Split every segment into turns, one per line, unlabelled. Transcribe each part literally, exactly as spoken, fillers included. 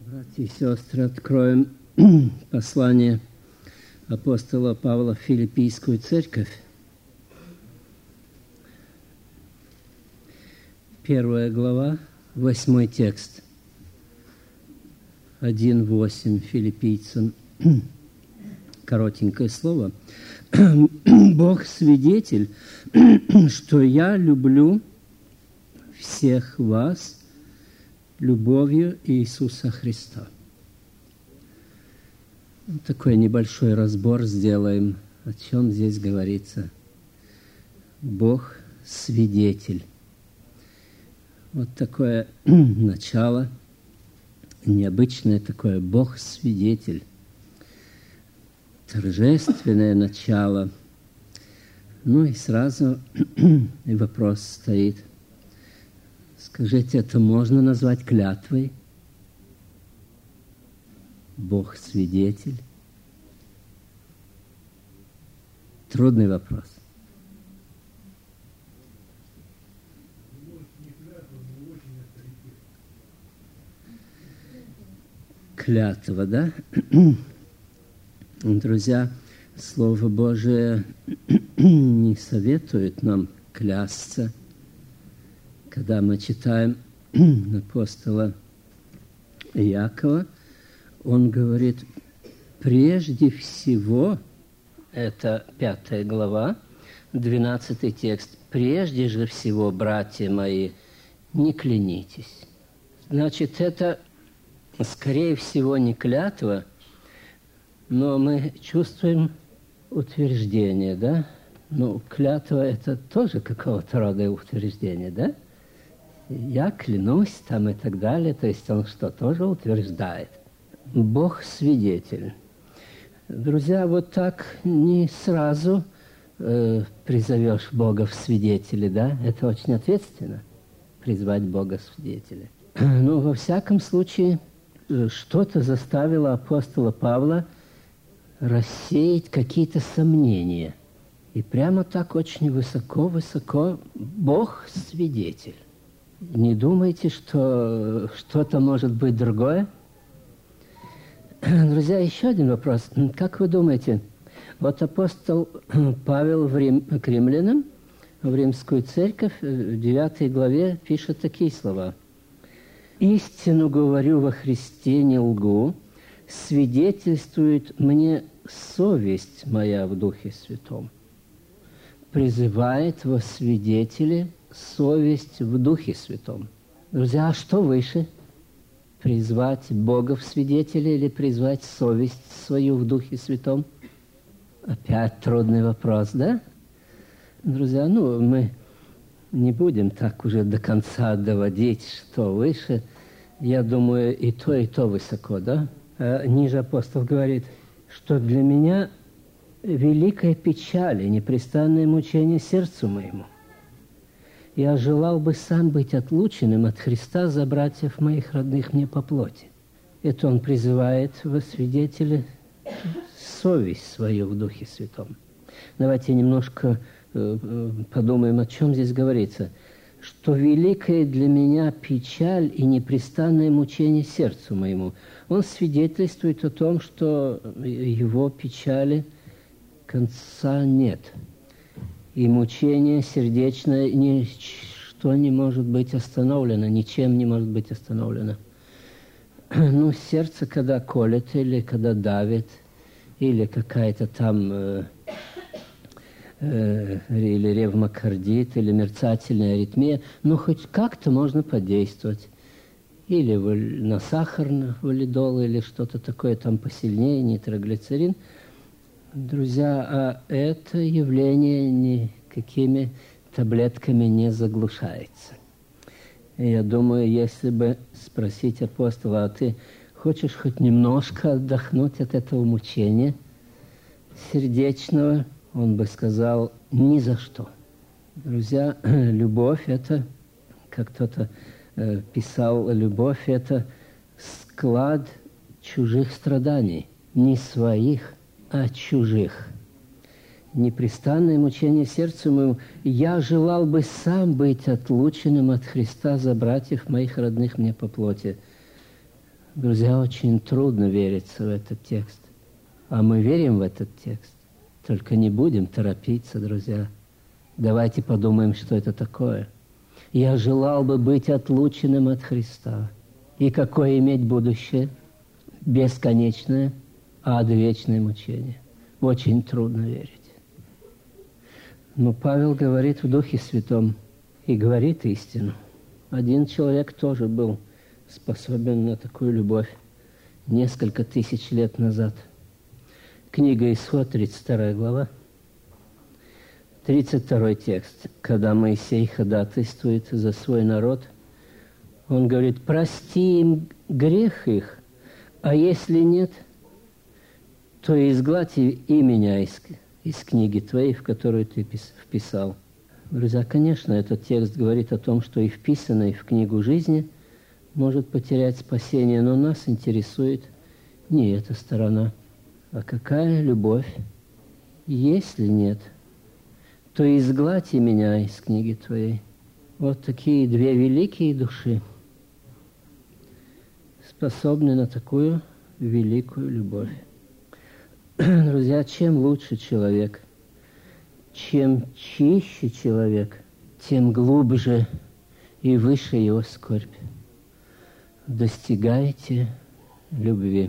Братья и сестры, откроем послание апостола Павла в Филиппийскую церковь. Первая глава, восьмой текст. один восемь филиппийцам. Коротенькое слово. Бог свидетель, что я люблю всех вас любовью Иисуса Христа. Такой небольшой разбор сделаем, о чем здесь говорится. Бог свидетель. Вот такое начало, необычное такое, Бог свидетель. Торжественное начало. Ну и сразу и вопрос стоит. Скажите, это можно назвать клятвой? Бог свидетель? Трудный вопрос. Клятва, да? Друзья, Слово Божие не советует нам клясться. Когда мы читаем апостола Иакова, он говорит, прежде всего, это пятая глава, двенадцатый текст, прежде же всего, братья мои, не клянитесь. Значит, это, скорее всего, не клятва, но мы чувствуем утверждение, да? Ну, клятва – это тоже какого-то рода утверждение, да? Я клянусь там и так далее, то есть он что, тоже утверждает. Бог свидетель. Друзья, вот так не сразу э, призовешь Бога в свидетели, да? Это очень ответственно, призвать Бога в свидетели. Но во всяком случае, что-то заставило апостола Павла рассеять какие-то сомнения. И прямо так очень высоко-высоко Бог свидетель. Не думайте, что что-то может быть другое? Друзья, еще один вопрос. Как вы думаете, вот апостол Павел в Рим, к римлянам, в римскую церковь, в девятой главе пишет такие слова. «Истину говорю во Христе, не лгу, свидетельствует мне совесть моя в Духе Святом». Призывает во свидетели совесть в Духе Святом. Друзья, а что выше? Призвать Бога в свидетели или призвать совесть свою в Духе Святом? Опять трудный вопрос, да? Друзья, ну, мы не будем так уже до конца доводить, что выше. Я думаю, и то, и то высоко, да? А ниже апостол говорит, что для меня великая печаль и непрестанное мучение сердцу моему. Я желал бы сам быть отлученным от Христа за братьев моих родных мне по плоти. Это он призывает во свидетели совесть свою в Духе Святом. Давайте немножко э, подумаем, о чем здесь говорится. Что великая для меня печаль и непрестанное мучение сердцу моему. Он свидетельствует о том, что его печали конца нет. И мучение сердечное, ничто не может быть остановлено, ничем не может быть остановлено. Ну, сердце, когда колет, или когда давит, или какая-то там, э, э, или ревмокардит, или мерцательная аритмия, ну, хоть как-то можно подействовать. Или на сахар, валидол, или что-то такое там посильнее, нитроглицерин. Друзья, а это явление никакими таблетками не заглушается. И я думаю, если бы спросить апостола, а ты хочешь хоть немножко отдохнуть от этого мучения сердечного, он бы сказал, ни за что. Друзья, любовь – это, как кто-то э, писал, любовь – это склад чужих страданий, не своих, а чужих. Непрестанное мучение сердцу моему, я желал бы сам быть отлученным от Христа за братьев моих родных мне по плоти. Друзья, очень трудно вериться в этот текст. А мы верим в этот текст. Только не будем торопиться, друзья. Давайте подумаем, что это такое. Я желал бы быть отлученным от Христа. И какое иметь будущее? Бесконечное, ад, вечное мучение. Очень трудно верить. Но Павел говорит в Духе Святом и говорит истину. Один человек тоже был способен на такую любовь несколько тысяч лет назад. Книга Исход, тридцать вторая глава, тридцать второй текст. Когда Моисей ходатайствует за свой народ, он говорит: прости им грех их, а если нет, то изгладь и меня из, из книги твоей, в которую ты вписал. Друзья, конечно, этот текст говорит о том, что и вписанный в книгу жизни может потерять спасение, но нас интересует не эта сторона. А какая любовь? Если нет, то изгладь и меня из книги твоей. Вот такие две великие души способны на такую великую любовь. Друзья, чем лучше человек, чем чище человек, тем глубже и выше его скорбь. Достигайте любви.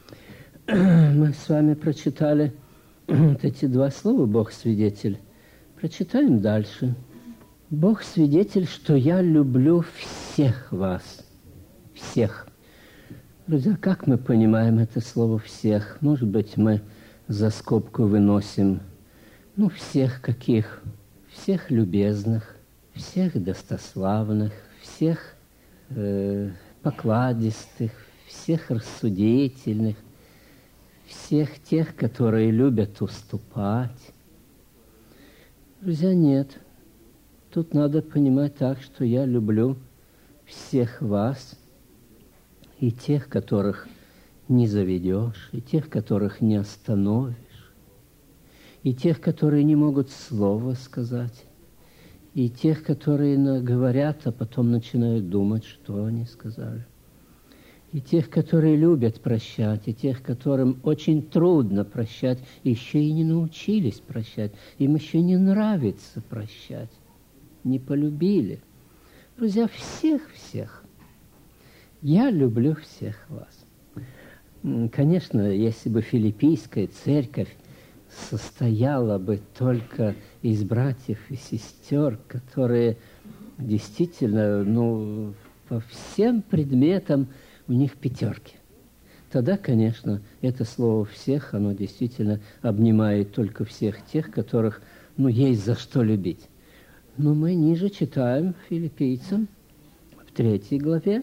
Мы с вами прочитали вот эти два слова «Бог свидетель». Прочитаем дальше. «Бог свидетель, что я люблю всех вас». Всех. Друзья, как мы понимаем это слово «всех»? Может быть, мы за скобку выносим, ну, всех каких? Всех любезных, всех достославных, всех э, покладистых, всех рассудительных, всех тех, которые любят уступать. Друзья, нет. Тут надо понимать так, что я люблю всех вас, и тех, которых не заведешь, и тех, которых не остановишь, и тех, которые не могут слова сказать, и тех, которые говорят, а потом начинают думать, что они сказали. И тех, которые любят прощать, и тех, которым очень трудно прощать, еще и не научились прощать, им еще не нравится прощать, не полюбили. Друзья, всех-всех. Я люблю всех вас. Конечно, если бы филиппийская церковь состояла бы только из братьев и сестер, которые действительно, ну, по всем предметам у них пятерки, тогда, конечно, это слово «всех», оно действительно обнимает только всех тех, которых, ну, есть за что любить. Но мы ниже читаем филиппийцам в третьей главе,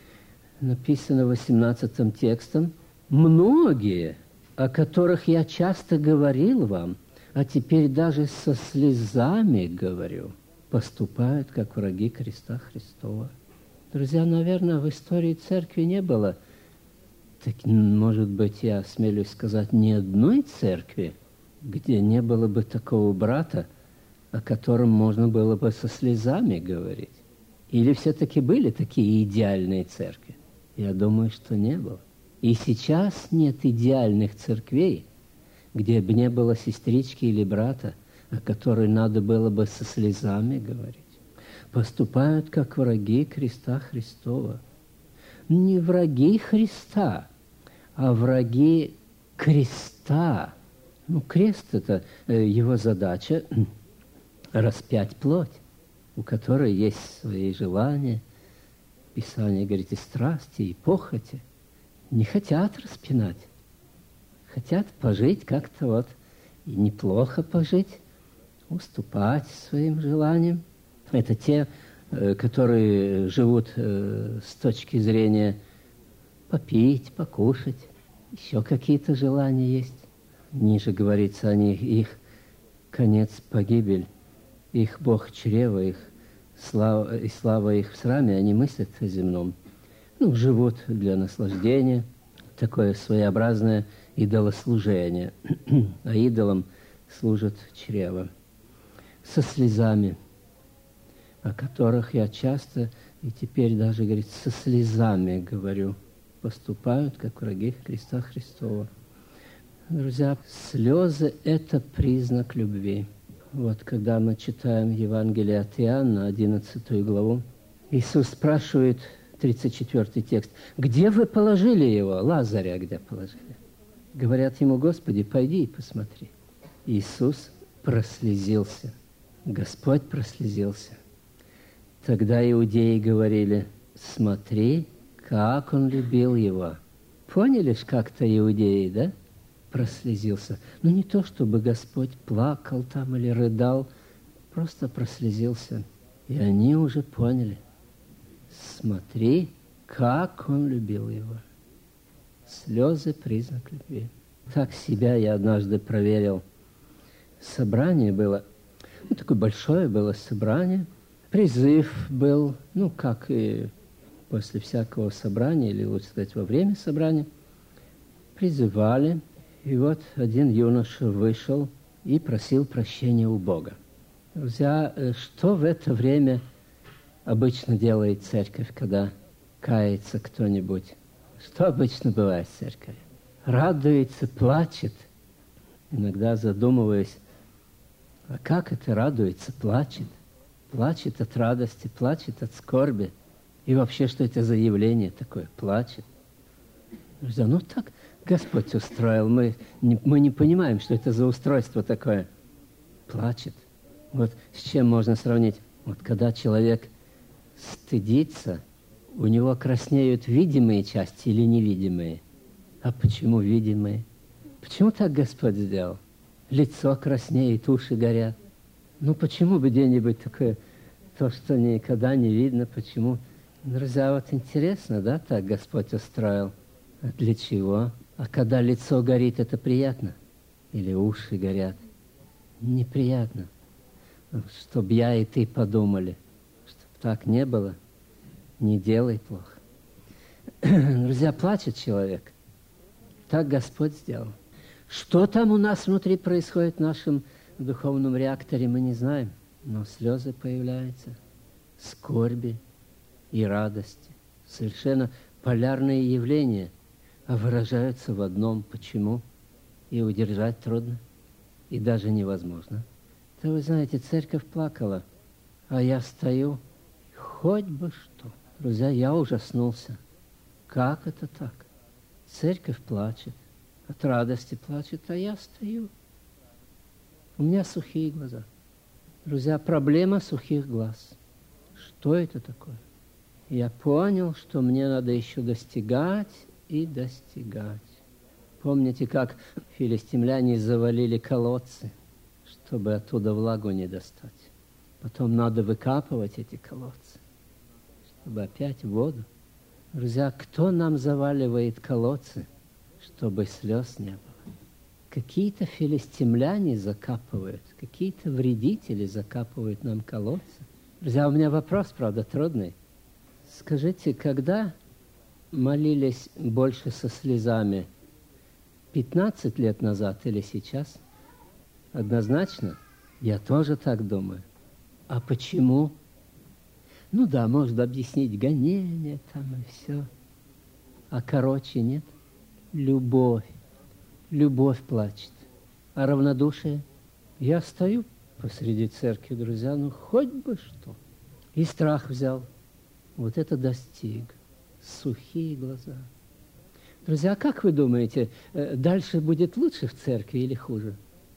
написано восемнадцатым текстом: «Многие, о которых я часто говорил вам, а теперь даже со слезами говорю, поступают, как враги креста Христова». Друзья, наверное, в истории церкви не было, так, может быть, я осмелюсь сказать, ни одной церкви, где не было бы такого брата, о котором можно было бы со слезами говорить. Или все-таки были такие идеальные церкви? Я думаю, что не было. И сейчас нет идеальных церквей, где бы не было сестрички или брата, о которой надо было бы со слезами говорить. Поступают, как враги креста Христова. Не враги Христа, а враги креста. Ну, крест – это его задача – распять плоть, у которой есть свои желания. Писание говорит, и страсти, и похоти. Не хотят распинать. Хотят пожить как-то вот, и неплохо пожить, уступать своим желаниям. Это те, которые живут с точки зрения попить, покушать. Еще какие-то желания есть. Ниже говорится о них, их конец – погибель. Их Бог чрево, их слава, и слава их в сраме, они мыслят о земном. Ну, живут для наслаждения, такое своеобразное идолослужение. А идолам служат чрево. Со слезами, о которых я часто и теперь даже, говорит, со слезами говорю, поступают, как враги Христа Христова. Друзья, слезы – это признак любви. Вот когда мы читаем Евангелие от Иоанна, одиннадцатую главу, Иисус спрашивает, тридцать четвёртый текст, «Где вы положили его?» Лазаря где положили? Говорят ему, «Господи, пойди и посмотри». Иисус прослезился. Господь прослезился. Тогда иудеи говорили, «Смотри, как он любил его». Поняли ж как-то иудеи, да? Прослезился. Ну, не то, чтобы Господь плакал там или рыдал, просто прослезился. И они уже поняли. Смотри, как он любил его. Слезы – признак любви. Так себя я однажды проверил. Собрание было, ну, такое большое было собрание. Призыв был, ну, как и после всякого собрания, или лучше сказать, во время собрания. Призывали. И вот один юноша вышел и просил прощения у Бога. Друзья, что в это время обычно делает церковь, когда кается кто-нибудь? Что обычно бывает в церкви? Радуется, плачет. Иногда задумываясь, а как это радуется, плачет? Плачет от радости, плачет от скорби. И вообще, что это за явление такое? Плачет. Друзья, ну так Господь устроил. Мы не, мы не понимаем, что это за устройство такое. Плачет. Вот с чем можно сравнить? Вот когда человек стыдится, у него краснеют видимые части или невидимые? А почему видимые? Почему так Господь сделал? Лицо краснеет, уши горят. Ну почему бы где-нибудь такое, то, что никогда не видно, почему? Друзья, вот интересно, да, так Господь устроил. А для чего? А когда лицо горит, это приятно? Или уши горят? Неприятно. Чтоб я и ты подумали, чтоб так не было, не делай плохо. Друзья, плачет человек. Так Господь сделал. Что там у нас внутри происходит в нашем духовном реакторе, мы не знаем. Но слезы появляются, скорби и радости. Совершенно полярные явления, а выражаются в одном. Почему? И удержать трудно, и даже невозможно. Да вы знаете, церковь плакала, а я стою, хоть бы что. Друзья, я ужаснулся. Как это так? Церковь плачет, от радости плачет, а я стою. У меня сухие глаза. Друзья, проблема сухих глаз. Что это такое? Я понял, что мне надо еще достигать и достигать. Помните, как филистимляне завалили колодцы, чтобы оттуда влагу не достать? Потом надо выкапывать эти колодцы, чтобы опять воду. Друзья, кто нам заваливает колодцы, чтобы слез не было? Какие-то филистимляне закапывают, какие-то вредители закапывают нам колодцы. Друзья, у меня вопрос, правда, трудный. Скажите, когда молились больше со слезами? пятнадцать лет назад или сейчас? Однозначно? Я тоже так думаю. А почему? Ну да, можно объяснить гонение там и все. А короче нет. Любовь. Любовь плачет. А равнодушие? Я стою посреди церкви, друзья, ну хоть бы что. И страх взял. Вот это достиг. Сухие глаза. Друзья, как вы думаете, дальше будет лучше в церкви или хуже?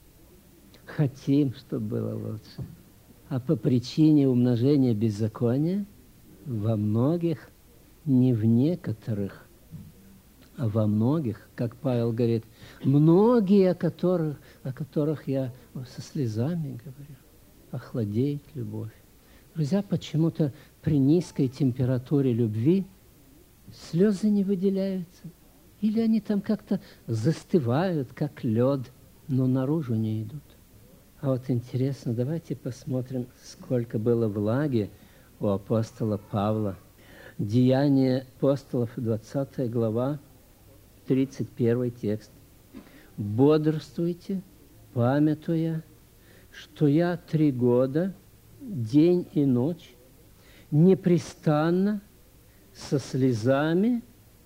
Хотим, чтобы было лучше. А по причине умножения беззакония во многих, не в некоторых, а во многих, как Павел говорит, многие, о которых, о которых я со слезами говорю, охладеет любовь. Друзья, почему-то при низкой температуре любви слезы не выделяются. Или они там как-то застывают, как лед, но наружу не идут. А вот интересно, давайте посмотрим, сколько было влаги у апостола Павла. Деяния апостолов, двадцатая глава, тридцать первый текст. «Бодрствуйте, памятуя, что я три года, день и ночь, непрестанно, со слезами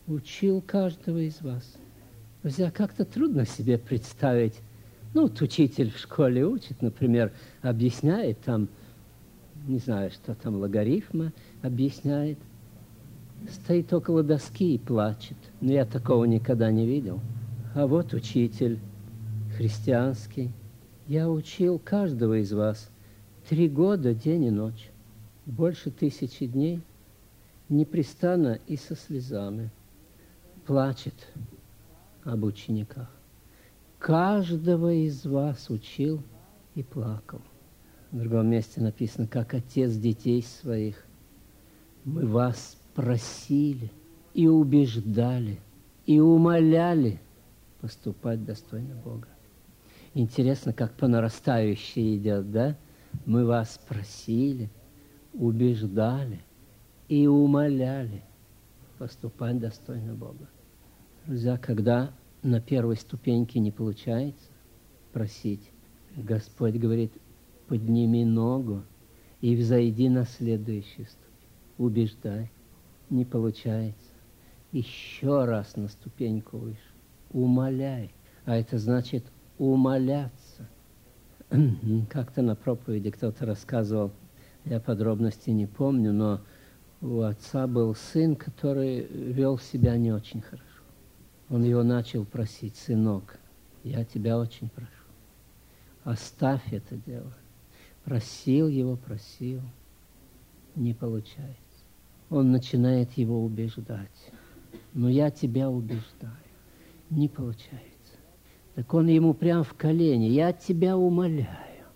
учил каждого из вас. Друзья, как-то трудно себе представить. Ну, вот учитель в школе учит, например, объясняет там, не знаю, что там, логарифмы объясняет. Стоит около доски и плачет. Но я такого никогда не видел. А вот учитель христианский. Я учил каждого из вас три года, день и ночь. Больше тысячи дней. Непрестанно и со слезами. Плачет об учениках. Каждого из вас учил и плакал. В другом месте написано, как отец детей своих. Мы вас просили и убеждали, и умоляли поступать достойно Бога. Интересно, как по нарастающей идет, да? Мы вас просили, убеждали и умоляли поступать достойно Бога. Друзья, когда на первой ступеньке не получается просить, Господь говорит, подними ногу и взойди на следующую ступень. Убеждай. Не получается. Еще раз на ступеньку выше. Умоляй. А это значит умоляться. Как-то на проповеди кто-то рассказывал, я подробности не помню, но у отца был сын, который вел себя не очень хорошо. Он его начал просить, сынок, я тебя очень прошу, оставь это дело. Просил его, просил, не получается. Он начинает его убеждать. Но я тебя убеждаю, не получается. Так он ему прям в колени, я тебя умоляю,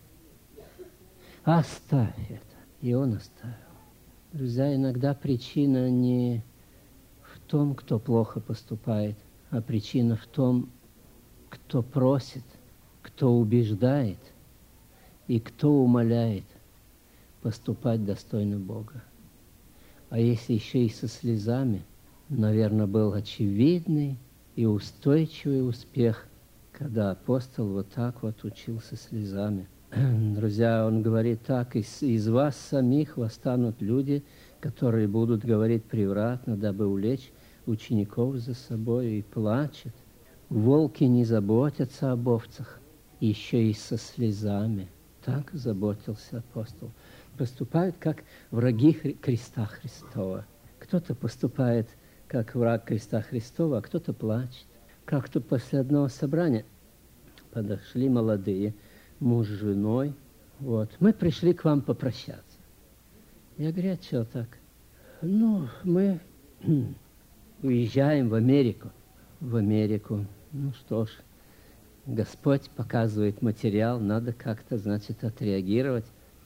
оставь это. И он оставил. Друзья, иногда причина не в том, кто плохо поступает, а причина в том, кто просит, кто убеждает и кто умоляет поступать достойно Бога. А если еще и со слезами, наверное, был очевидный и устойчивый успех, когда апостол вот так вот учился слезами. Друзья, он говорит так, из, из вас самих восстанут люди, которые будут говорить превратно, дабы увлечь учеников за собой, и плачет. Волки не заботятся об овцах, еще и со слезами. Так заботился апостол. Поступают как враги креста Христова. Кто-то поступает как враг креста Христова, а кто-то плачет. Как-то после одного собрания подошли молодые, муж с женой. Вот. Мы пришли к вам попрощаться. Я говорю, а что так? Ну, мы уезжаем в Америку. В Америку. Ну что ж, Господь показывает материал, надо как-то, значит, отреагировать.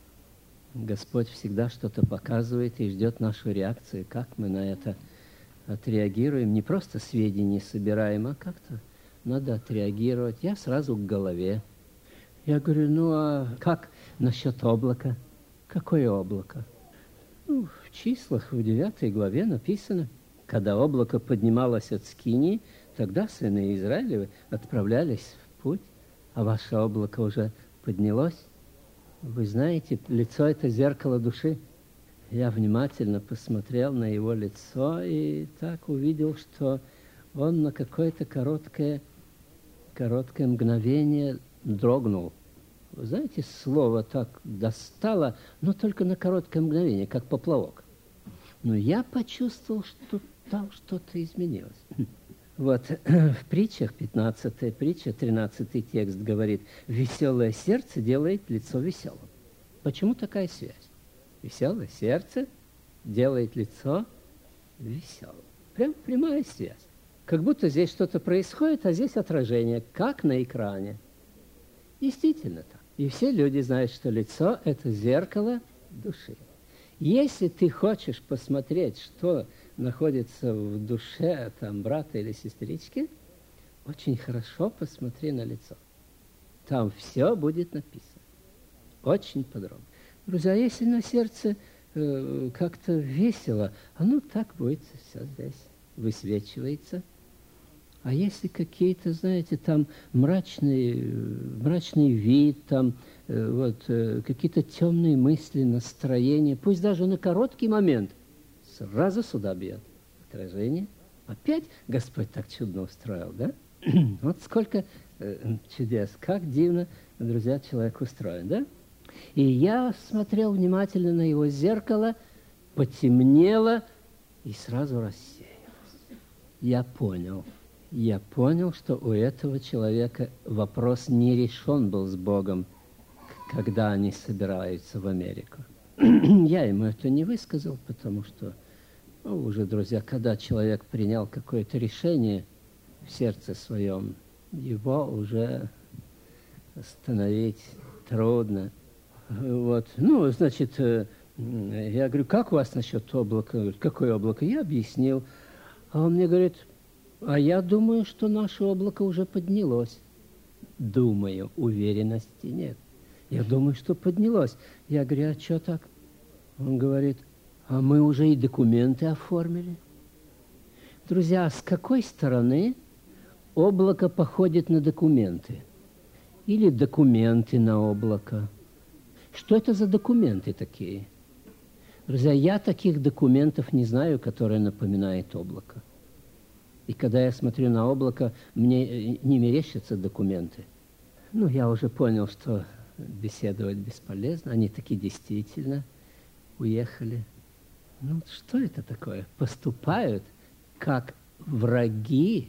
Господь всегда что-то показывает и ждет нашу реакцию. Как мы на это отреагируем? Не просто сведения собираем, а как-то надо отреагировать. Я сразу к голове. Я говорю, ну а как насчет облака? Какое облако? Ну, в числах, в девятой главе написано, когда облако поднималось от Скинии, тогда сыны Израилевы отправлялись в путь, а ваше облако уже поднялось. Вы знаете, лицо – это зеркало души. Я внимательно посмотрел на его лицо и так увидел, что он на какое-то короткое, короткое мгновение дрогнул. Вы знаете, слово так достало, но только на короткое мгновение, как поплавок. Но я почувствовал, что там что-то изменилось. Вот в притчах, пятнадцатая притча, тринадцатый текст говорит, веселое сердце делает лицо веселым. Почему такая связь? Веселое сердце делает лицо веселым. Прям прямая связь. Как будто здесь что-то происходит, а здесь отражение, как на экране. Действительно так. И все люди знают, что лицо – это зеркало души. Если ты хочешь посмотреть, что находится в душе там, брата или сестрички, очень хорошо посмотри на лицо. Там все будет написано. Очень подробно. Друзья, если на сердце э, как-то весело, оно так будет все здесь высвечивается. А если какие-то, знаете, там мрачный, мрачный вид, там э, вот, э, какие-то темные мысли, настроения, пусть даже на короткий момент, сразу сюда бьет отражение Опять Господь так чудно устроил, да? Вот сколько э, чудес, как дивно, друзья, человек устроен, да? И я смотрел внимательно на его зеркало, потемнело и сразу рассеялось. Я понял, я понял, что у этого человека вопрос не решен был с Богом, когда они собираются в Америку. Я ему это не высказал, потому что, ну, уже, друзья, когда человек принял какое-то решение в сердце своем, его уже остановить трудно. Вот. Ну, значит, я говорю, как у вас насчет облака? Говорит, какое облако? Я объяснил. А он мне говорит, а я думаю, что наше облако уже поднялось. Думаю, уверенности нет. Я думаю, что поднялось. Я говорю, а что так? Он говорит, а мы уже и документы оформили. Друзья, с какой стороны облако походит на документы? Или документы на облако? Что это за документы такие? Друзья, я таких документов не знаю, которые напоминают облако. И когда я смотрю на облако, мне не мерещатся документы. Ну, я уже понял, что беседовать бесполезно. Они таки действительно уехали. Ну, что это такое? Поступают как враги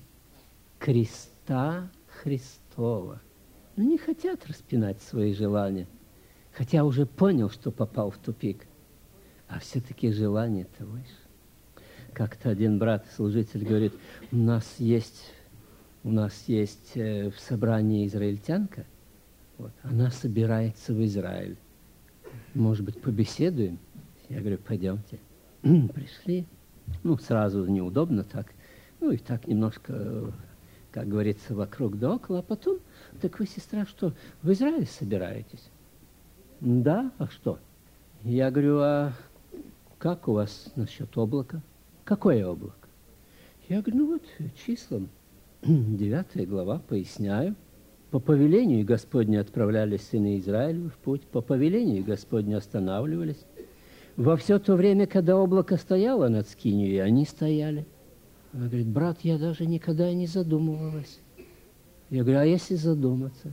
креста Христова. Ну, не хотят распинать свои желания. Хотя уже понял, что попал в тупик. А все-таки желание-то выше. Как-то один брат-служитель говорит, у нас есть, у нас есть э, в собрании израильтянка, вот, она собирается в Израиль. Может быть, побеседуем? Я говорю, пойдемте. Пришли. Ну, сразу неудобно так. Ну, и так немножко, как говорится, вокруг да около. А потом, так вы, сестра, что, в Израиль собираетесь? Да, а что? Я говорю, а как у вас насчет облака? Какое облако? Я говорю, ну вот, числом, девятая глава, поясняю. По повелению Господню отправлялись сыны Израилевы в путь, по повелению Господню останавливались. Во все то время, когда облако стояло над скинию, они стояли. Она говорит, брат, я даже никогда не задумывалась. Я говорю, а если задуматься?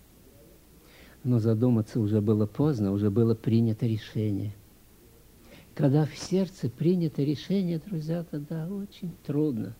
Но задуматься уже было поздно, уже было принято решение. Когда в сердце принято решение, друзья, тогда очень трудно.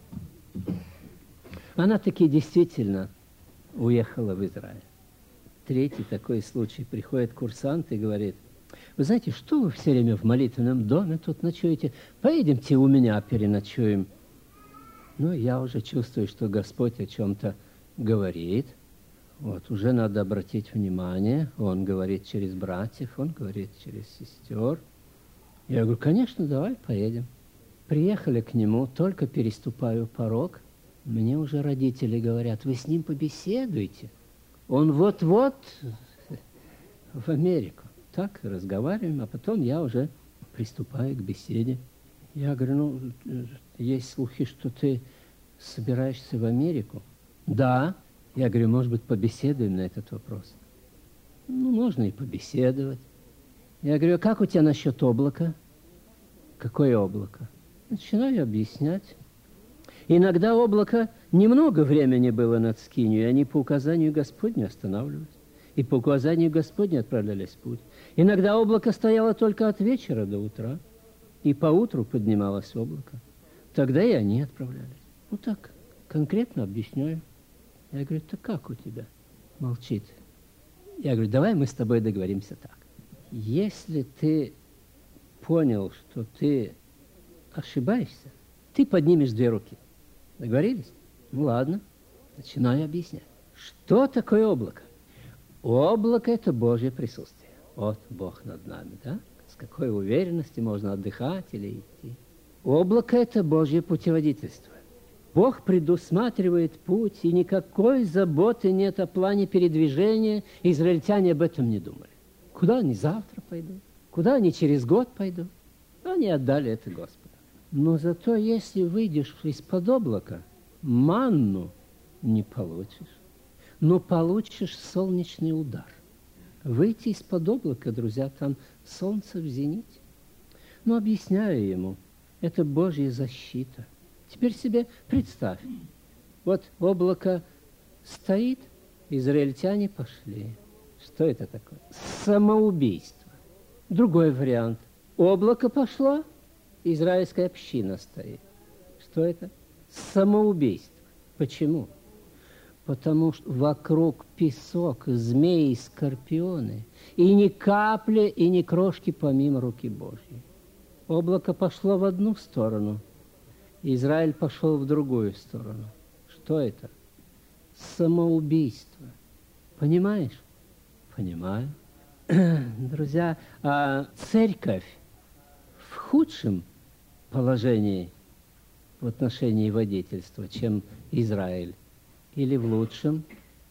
Она таки действительно уехала в Израиль. Третий такой случай. Приходит курсант и говорит, вы знаете, что вы все время в молитвенном доме тут ночуете? Поедемте у меня переночуем. Ну, я уже чувствую, что Господь о чем-то говорит. Вот, уже надо обратить внимание. Он говорит через братьев, он говорит через сестер. Я говорю, конечно, давай поедем. Приехали к нему, только переступаю порог. Мне уже родители говорят, вы с ним побеседуйте. Он вот-вот в Америку. Так разговариваем, а потом я уже приступаю к беседе. Я говорю, ну, есть слухи, что ты собираешься в Америку? Да. Я говорю, может быть, побеседуем на этот вопрос? Ну, можно и побеседовать. Я говорю, а как у тебя насчет облака? Какое облако? Начинаю объяснять. Иногда облако немного времени было над скинью, и они по указанию Господню останавливались. И по указанию Господню отправлялись в путь. Иногда облако стояло только от вечера до утра, и поутру поднималось облако. Тогда и они отправлялись. Ну так, конкретно объясняю. Я говорю, так как у тебя? Молчит. Я говорю, давай мы с тобой договоримся так. Если ты понял, что ты ошибаешься, ты поднимешь две руки. Договорились? Ну ладно. Начинаю объяснять. Что такое облако? Облако – это Божье присутствие. Вот Бог над нами, да? С какой уверенностью можно отдыхать или идти. Облако – это Божье путеводительство. Бог предусматривает путь, и никакой заботы нет о плане передвижения. Израильтяне об этом не думали. Куда они завтра пойдут? Куда они через год пойдут? Они отдали это Господу. Но зато, если выйдешь из-под облака, манну не получишь, но получишь солнечный удар. Выйти из-под облака, друзья, там солнце в зените. Но объясняю ему, это Божья защита. Теперь себе представь. Вот облако стоит, израильтяне пошли. Что это такое? Самоубийство. Другой вариант. Облако пошло, израильская община стоит. Что это? Самоубийство. Почему? Потому что вокруг песок, змеи, скорпионы, и ни капли, и ни крошки помимо руки Божьей. Облако пошло в одну сторону, Израиль пошел в другую сторону. Что это? Самоубийство. Понимаешь? Понимаю. Друзья, а церковь в худшем положении в отношении водительства, чем Израиль? Или в лучшем,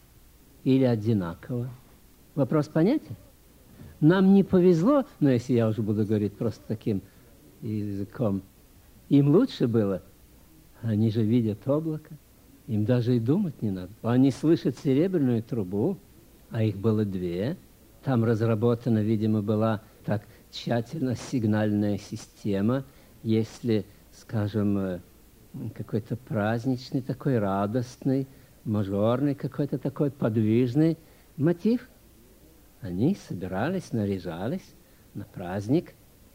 или одинаково? Вопрос понятен? Нам не повезло, но если я уже буду говорить просто таким языком, им лучше было. Они же видят облако, им даже и думать не надо. Они слышат серебряную трубу, а их было две. Там разработана, видимо, была так тщательно сигнальная система. Если, скажем, какой-то праздничный, такой радостный, мажорный, какой-то такой подвижный мотив, они собирались, наряжались на праздник.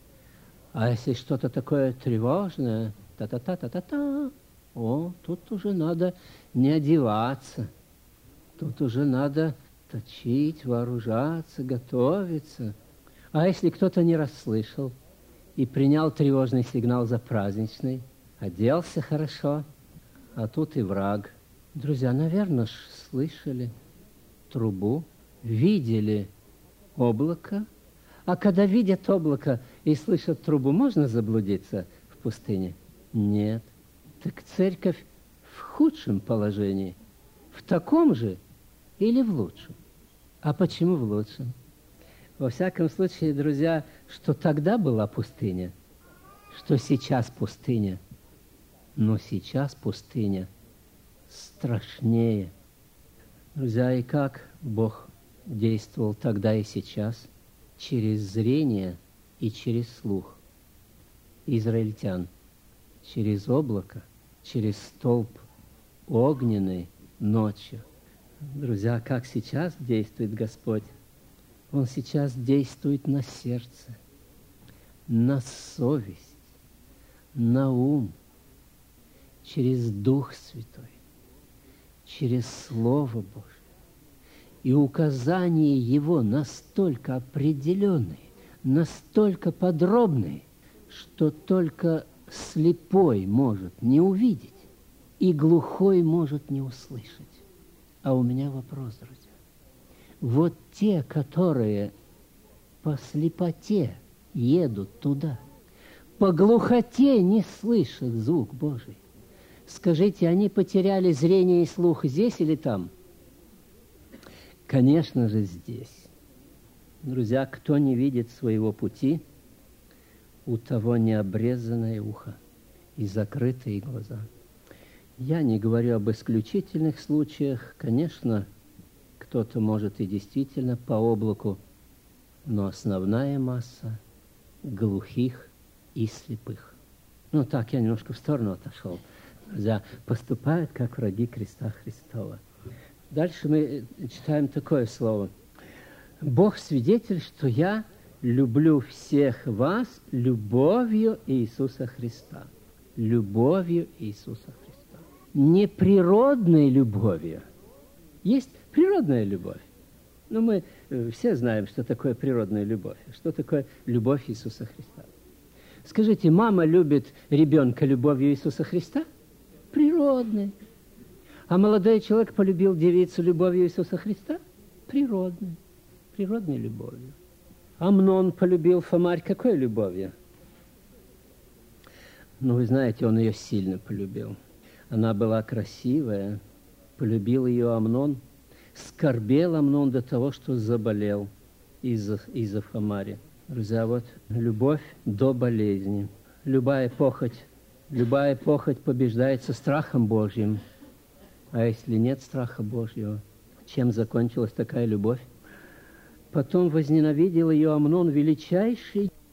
А если что-то такое тревожное, та-та-та-та-та-та, о, тут уже надо не одеваться, тут уже надо точить, вооружаться, готовиться. А если кто-то не расслышал и принял тревожный сигнал за праздничный, оделся хорошо, а тут и враг. Друзья, наверное, слышали трубу, видели облако. А когда видят облако и слышат трубу, можно заблудиться в пустыне? Нет. Так церковь в худшем положении, в таком же или в лучшем? А почему в лучшем? Во всяком случае, друзья, что тогда была пустыня, что сейчас пустыня, но сейчас пустыня страшнее. Друзья, и как Бог действовал тогда и сейчас? Через зрение и через слух израильтян, через облако, через столб огненный ночью. Друзья, как сейчас действует Господь? Он сейчас действует на сердце, на совесть, на ум, через Дух Святой, через Слово Божие. И указания Его настолько определенные, настолько подробные, что только слепой может не увидеть, и глухой может не услышать. А у меня вопрос, друзья. Вот те, которые по слепоте едут туда, по глухоте не слышат звук Божий. Скажите, они потеряли зрение и слух здесь или там? Конечно же, здесь. Друзья, кто не видит своего пути, у того необрезанное ухо и закрытые глаза. Я не говорю об исключительных случаях. Конечно, кто-то может и действительно по облаку, но основная масса глухих и слепых. Ну так, я немножко в сторону отошел. Друзья, поступают как враги креста Христова. Дальше мы читаем такое слово. Бог свидетель, что я люблю всех вас любовью Иисуса Христа. Любовью Иисуса Христа. Не природной любовью. Есть природная любовь. Но мы все знаем, что такое природная любовь. Что такое любовь Иисуса Христа. Скажите, мама любит ребенка любовью Иисуса Христа? Природной. А молодой человек полюбил девицу любовью Иисуса Христа? Природной. Природной любовью. Амнон полюбил Фомарь какой любовью? Ну, вы знаете, он ее сильно полюбил. Она была красивая. Полюбил ее Амнон. Скорбел Амнон до того, что заболел из-за из-за Фомари. Друзья, вот любовь до болезни. Любая похоть, любая похоть побеждается страхом Божьим. А если нет страха Божьего, чем закончилась такая любовь? Потом возненавидел ее Амнон, величайший